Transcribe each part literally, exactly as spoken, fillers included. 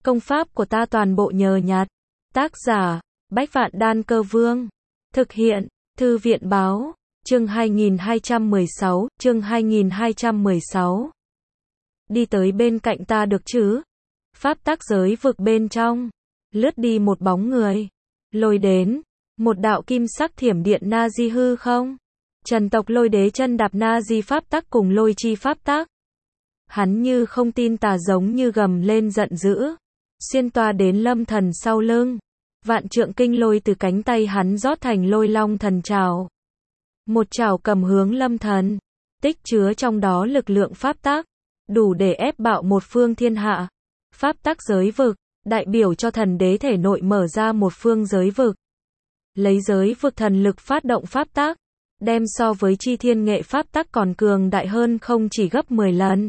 Công pháp của ta toàn bộ nhờ nhặt. Tác giả, Bách Vạn Đan Cơ Vương. Thực hiện, Thư viện Báo. Chương hai nghìn hai trăm mười sáu, chương hai nghìn hai trăm mười sáu. Đi tới bên cạnh ta được chứ? Pháp tắc giới vực bên trong. Lướt đi một bóng người. Lôi đến. Một đạo kim sắc thiểm điện na di hư không? Trần tộc lôi đế chân đạp na di pháp tắc cùng lôi chi pháp tắc. Hắn như không tin tà giống như gầm lên giận dữ. Xuyên toa đến Lâm Thần sau lưng. Vạn trượng kinh lôi từ cánh tay hắn rót thành lôi long thần trảo. Một trảo cầm hướng Lâm Thần. Tích chứa trong đó lực lượng pháp tắc. Đủ để ép bạo một phương thiên hạ. Pháp tắc giới vực. Đại biểu cho thần đế thể nội mở ra một phương giới vực. Lấy giới vực thần lực phát động pháp tắc. Đem so với chi thiên nghệ pháp tắc còn cường đại hơn không chỉ gấp mười lần.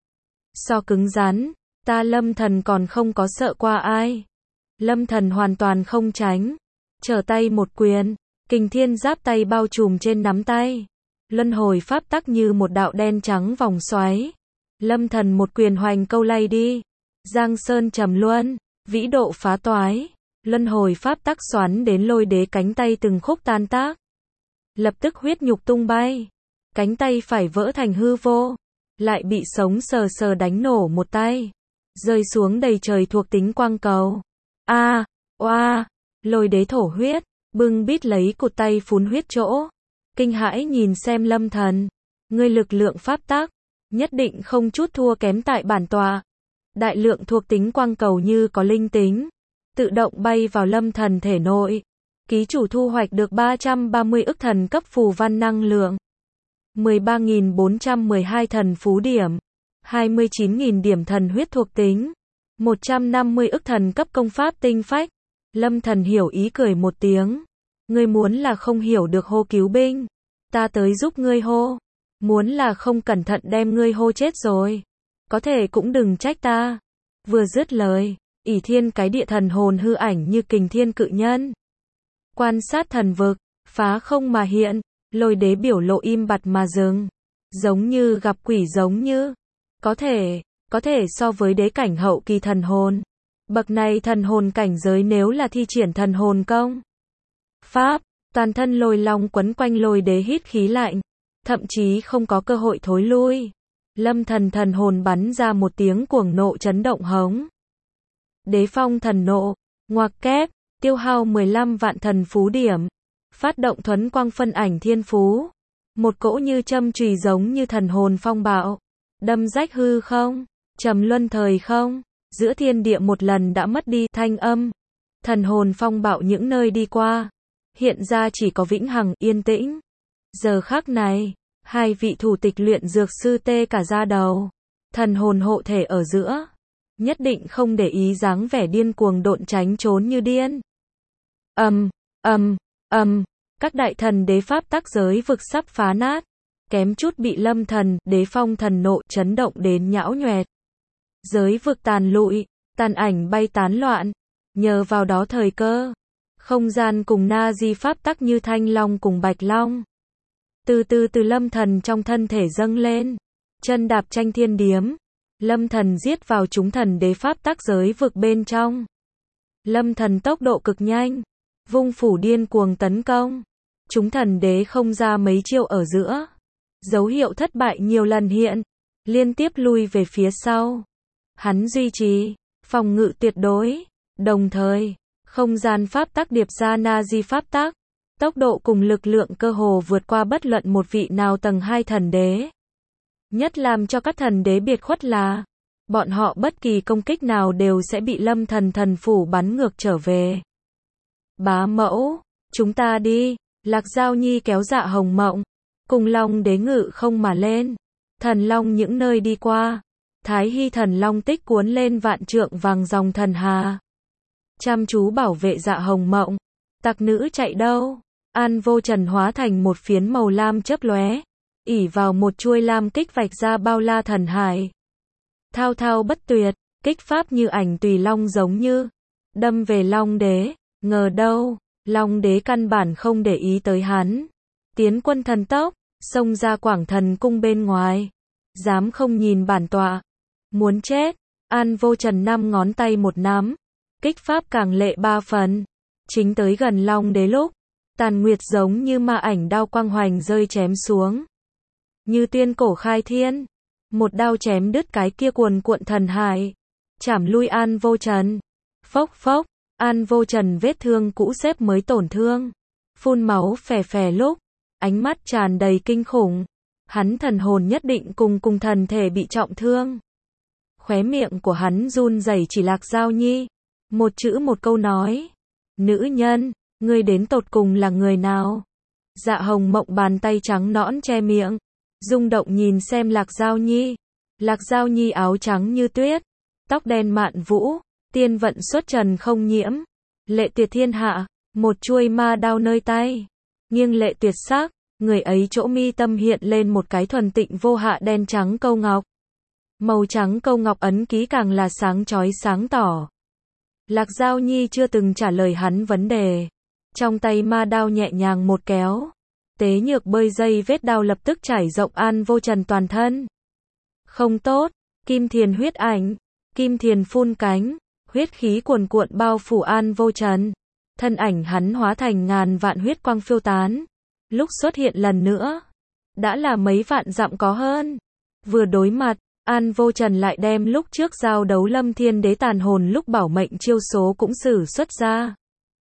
So cứng rắn, ta Lâm Thần còn không có sợ qua ai. Lâm Thần hoàn toàn không tránh. Trở tay một quyền, kình thiên giáp tay bao trùm trên nắm tay. Luân hồi pháp tắc như một đạo đen trắng vòng xoáy. Lâm Thần một quyền hoành câu lay đi. Giang sơn trầm luân, vĩ độ phá toái. Luân hồi pháp tắc xoắn đến lôi đế cánh tay từng khúc tan tác. Lập tức huyết nhục tung bay. Cánh tay phải vỡ thành hư vô. Lại bị sống sờ sờ đánh nổ một tay. Rơi xuống đầy trời thuộc tính quang cầu. A, oa, lôi đế thổ huyết. Bưng bít lấy cụt tay phun huyết chỗ. Kinh hãi nhìn xem Lâm Thần. Ngươi lực lượng pháp tắc. Nhất định không chút thua kém tại bản tọa. Đại lượng thuộc tính quang cầu như có linh tính. Tự động bay vào Lâm Thần thể nội. Ký chủ thu hoạch được ba trăm ba mươi ức thần cấp phù văn năng lượng. mười ba nghìn bốn trăm mười hai thần phú điểm. hai mươi chín nghìn điểm thần huyết thuộc tính. một trăm năm mươi ức thần cấp công pháp tinh phách. Lâm Thần hiểu ý cười một tiếng. Ngươi muốn là không hiểu được hô cứu binh. Ta tới giúp ngươi hô. Muốn là không cẩn thận đem ngươi hô chết rồi. Có thể cũng đừng trách ta. Vừa dứt lời, ỷ thiên cái địa thần hồn hư ảnh như kình thiên cự nhân. Quan sát thần vực, phá không mà hiện, lôi đế biểu lộ im bặt mà dừng. Giống như gặp quỷ giống như. Có thể, có thể so với đế cảnh hậu kỳ thần hồn. Bậc này thần hồn cảnh giới nếu là thi triển thần hồn công. Pháp, toàn thân lôi long quấn quanh lôi đế hít khí lạnh. Thậm chí không có cơ hội thối lui. Lâm Thần thần hồn bắn ra một tiếng cuồng nộ chấn động hống. Đế phong thần nộ, ngoặc kép, tiêu hao mười lăm vạn thần phú điểm. Phát động thuấn quang phân ảnh thiên phú. Một cỗ như châm chùy giống như thần hồn phong bạo. Đâm rách hư không, trầm luân thời không. Giữa thiên địa một lần đã mất đi thanh âm. Thần hồn phong bạo những nơi đi qua. Hiện ra chỉ có vĩnh hằng yên tĩnh. Giờ khắc này, hai vị thủ tịch luyện dược sư tê cả da đầu. Thần hồn hộ thể ở giữa. Nhất định không để ý dáng vẻ điên cuồng độn tránh trốn như điên. Ầm, ầm, ầm, các đại thần đế pháp tắc giới vực sắp phá nát. Kém chút bị Lâm Thần, đế phong thần nộ chấn động đến nhão nhoẹt. Giới vực tàn lụi, tàn ảnh bay tán loạn. Nhờ vào đó thời cơ. Không gian cùng na di pháp tắc như thanh long cùng bạch long. Từ từ từ Lâm Thần trong thân thể dâng lên. Chân đạp tranh thiên điếm. Lâm Thần giết vào chúng thần đế pháp tắc giới vực bên trong. Lâm Thần tốc độ cực nhanh. Vung phủ điên cuồng tấn công. Chúng thần đế không ra mấy chiêu ở giữa. Dấu hiệu thất bại nhiều lần hiện. Liên tiếp lui về phía sau. Hắn duy trì. Phòng ngự tuyệt đối. Đồng thời. Không gian pháp tắc điệp ra na di pháp tắc. Tốc độ cùng lực lượng cơ hồ vượt qua bất luận một vị nào tầng hai thần đế. Nhất làm cho các thần đế biệt khuất là. Bọn họ bất kỳ công kích nào đều sẽ bị Lâm Thần thần phủ bắn ngược trở về. Bá mẫu, chúng ta đi. Lạc Giao Nhi kéo Dạ Hồng Mộng. Cùng long đế ngự không mà lên. Thần long những nơi đi qua. Thái Hy thần long tích cuốn lên vạn trượng vàng dòng thần hà. Chăm chú bảo vệ Dạ Hồng Mộng. Tặc nữ chạy đâu? An Vô Trần hóa thành một phiến màu lam chớp lóe. ỷ vào một chuôi lam kích vạch ra bao la thần hải. Thao thao bất tuyệt, kích pháp như ảnh tùy long giống như. Đâm về long đế, ngờ đâu, long đế căn bản không để ý tới hắn. Tiến quân thần tốc, xông ra quảng thần cung bên ngoài. Dám không nhìn bản tọa. Muốn chết, An Vô Trần năm ngón tay một nắm, kích pháp càng lệ ba phần. Chính tới gần Long Đế lúc, Tàn Nguyệt giống như ma ảnh đao quang hoành rơi chém xuống. Như tiên cổ khai thiên, một đao chém đứt cái kia cuồn cuộn thần hải, chảm lui An Vô Trần. Phốc phốc, An Vô Trần vết thương cũ xếp mới tổn thương, phun máu phè phè lúc, ánh mắt tràn đầy kinh khủng. Hắn thần hồn nhất định cùng cùng thần thể bị trọng thương. Khóe miệng của hắn run rẩy chỉ Lạc Giao Nhi, một chữ một câu nói. Nữ nhân, ngươi đến tột cùng là người nào? Dạ Hồng Mộng bàn tay trắng nõn che miệng, rung động nhìn xem Lạc Giao Nhi. Lạc Giao Nhi áo trắng như tuyết, tóc đen mạn vũ, tiên vận xuất trần không nhiễm, lệ tuyệt thiên hạ, một chuôi ma đao nơi tay, nghiêng lệ tuyệt sắc, người ấy chỗ mi tâm hiện lên một cái thuần tịnh vô hạ đen trắng câu ngọc. Màu trắng câu ngọc ấn ký càng là sáng chói sáng tỏ. Lạc Giao Nhi chưa từng trả lời hắn vấn đề. Trong tay ma đao nhẹ nhàng một kéo. Tế nhược bơi dây vết đao lập tức trải rộng An Vô Trần toàn thân. Không tốt, Kim Thiền huyết ảnh. Kim Thiền phun cánh, huyết khí cuồn cuộn bao phủ An Vô Trần. Thân ảnh hắn hóa thành ngàn vạn huyết quang phiêu tán. Lúc xuất hiện lần nữa, đã là mấy vạn dặm có hơn. Vừa đối mặt, An Vô Trần lại đem lúc trước giao đấu Lâm Thiên Đế tàn hồn lúc bảo mệnh chiêu số cũng sử xuất ra.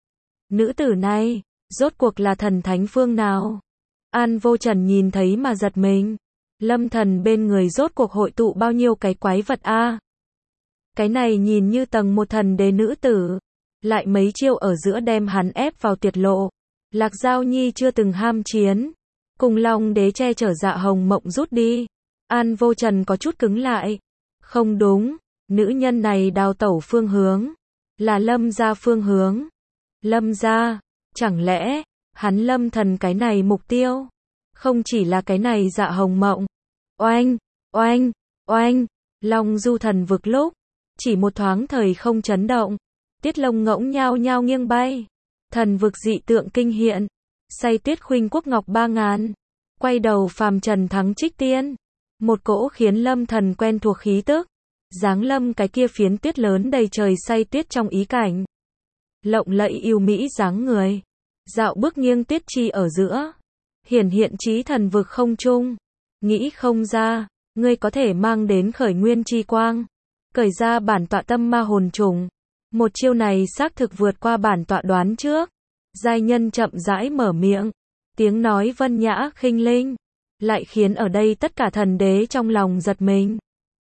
Nữ tử này, rốt cuộc là thần thánh phương nào? An Vô Trần nhìn thấy mà giật mình. Lâm thần bên người rốt cuộc hội tụ bao nhiêu cái quái vật a? À? Cái này nhìn như tầng một thần đế nữ tử, lại mấy chiêu ở giữa đem hắn ép vào tuyệt lộ. Lạc Giao Nhi chưa từng ham chiến, cùng Long Đế che chở Dạ Hồng Mộng rút đi. An Vô Trần có chút cứng lại. Không đúng, nữ nhân này đào tẩu phương hướng, là Lâm gia phương hướng. Lâm gia, chẳng lẽ, hắn Lâm thần cái này mục tiêu, không chỉ là cái này Dạ Hồng Mộng. Oanh, oanh, oanh, Long Du thần vực lúc, chỉ một thoáng thời không chấn động, tiết lông ngỗng nhao nhao nghiêng bay. Thần vực dị tượng kinh hiện, say tuyết khuynh quốc ngọc ba ngàn, quay đầu phàm trần thắng trích tiên. Một cỗ khiến Lâm thần quen thuộc khí tức, giáng lâm cái kia phiến tuyết lớn đầy trời say tuyết trong ý cảnh. Lộng lẫy yêu mỹ dáng người, dạo bước nghiêng tuyết chi ở giữa, hiển hiện chí thần vực không trung. Nghĩ không ra, ngươi có thể mang đến khởi nguyên chi quang, cởi ra bản tọa tâm ma hồn trùng. Một chiêu này xác thực vượt qua bản tọa đoán trước. Giai nhân chậm rãi mở miệng, tiếng nói vân nhã khinh linh, lại khiến ở đây tất cả thần đế trong lòng giật mình.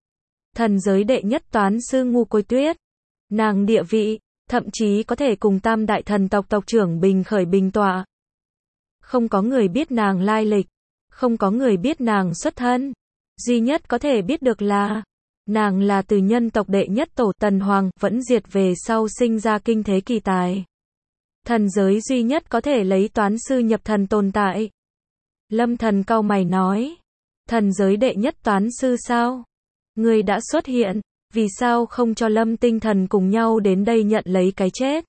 Thần giới đệ nhất toán sư Ngu Côi Tuyết, nàng địa vị, thậm chí có thể cùng tam đại thần tộc tộc trưởng bình khởi bình tọa. Không có người biết nàng lai lịch, không có người biết nàng xuất thân, duy nhất có thể biết được là, nàng là từ nhân tộc đệ nhất tổ Tần Hoàng, vẫn diệt về sau sinh ra kinh thế kỳ tài. Thần giới duy nhất có thể lấy toán sư nhập thần tồn tại. Lâm thần cau mày nói, thần giới đệ nhất toán sư sao? Người đã xuất hiện, vì sao không cho Lâm tinh thần cùng nhau đến đây nhận lấy cái chết?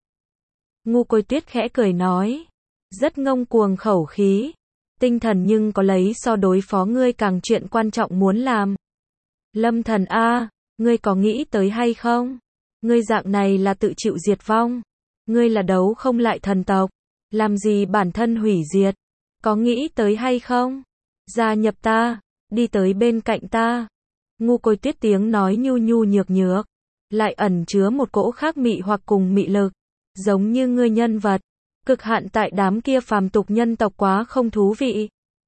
Ngu Côi Tuyết khẽ cười nói, rất ngông cuồng khẩu khí, tinh thần nhưng có lấy so đối phó ngươi càng chuyện quan trọng muốn làm. Lâm thần a, ngươi có nghĩ tới hay không? Ngươi dạng này là tự chịu diệt vong. Ngươi là đấu không lại thần tộc, làm gì bản thân hủy diệt? Có nghĩ tới hay không? Gia nhập ta, đi tới bên cạnh ta. Ngu Côi Tuyết tiếng nói nhu nhu nhược nhược, lại ẩn chứa một cỗ khác mị hoặc cùng mị lực, giống như ngươi nhân vật cực hạn tại đám kia phàm tục nhân tộc quá không thú vị.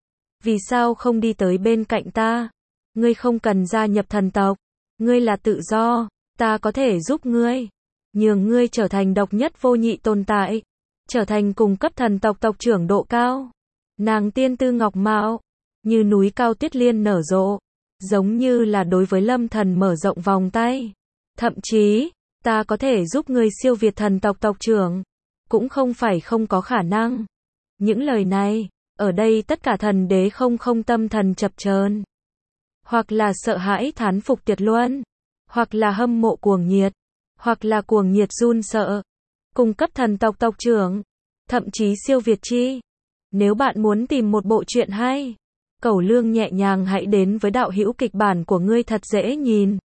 Vì sao không đi tới bên cạnh ta? Ngươi không cần gia nhập thần tộc, ngươi là tự do, ta có thể giúp ngươi, nhường ngươi trở thành độc nhất vô nhị tồn tại, trở thành cùng cấp thần tộc tộc trưởng độ cao. Nàng tiên tư ngọc mạo, như núi cao tuyết liên nở rộ, giống như là đối với Lâm thần mở rộng vòng tay. Thậm chí, ta có thể giúp ngươi siêu việt thần tộc tộc trưởng, cũng không phải không có khả năng. Những lời này, ở đây tất cả thần đế không không tâm thần chập chờn, hoặc là sợ hãi thán phục tuyệt luân, hoặc là hâm mộ cuồng nhiệt, hoặc là cuồng nhiệt run sợ. Cùng cấp thần tộc tộc trưởng, thậm chí siêu việt chi. Nếu bạn muốn tìm một bộ truyện hay, cẩu lương nhẹ nhàng hãy đến với đạo hữu kịch bản của ngươi thật dễ nhìn.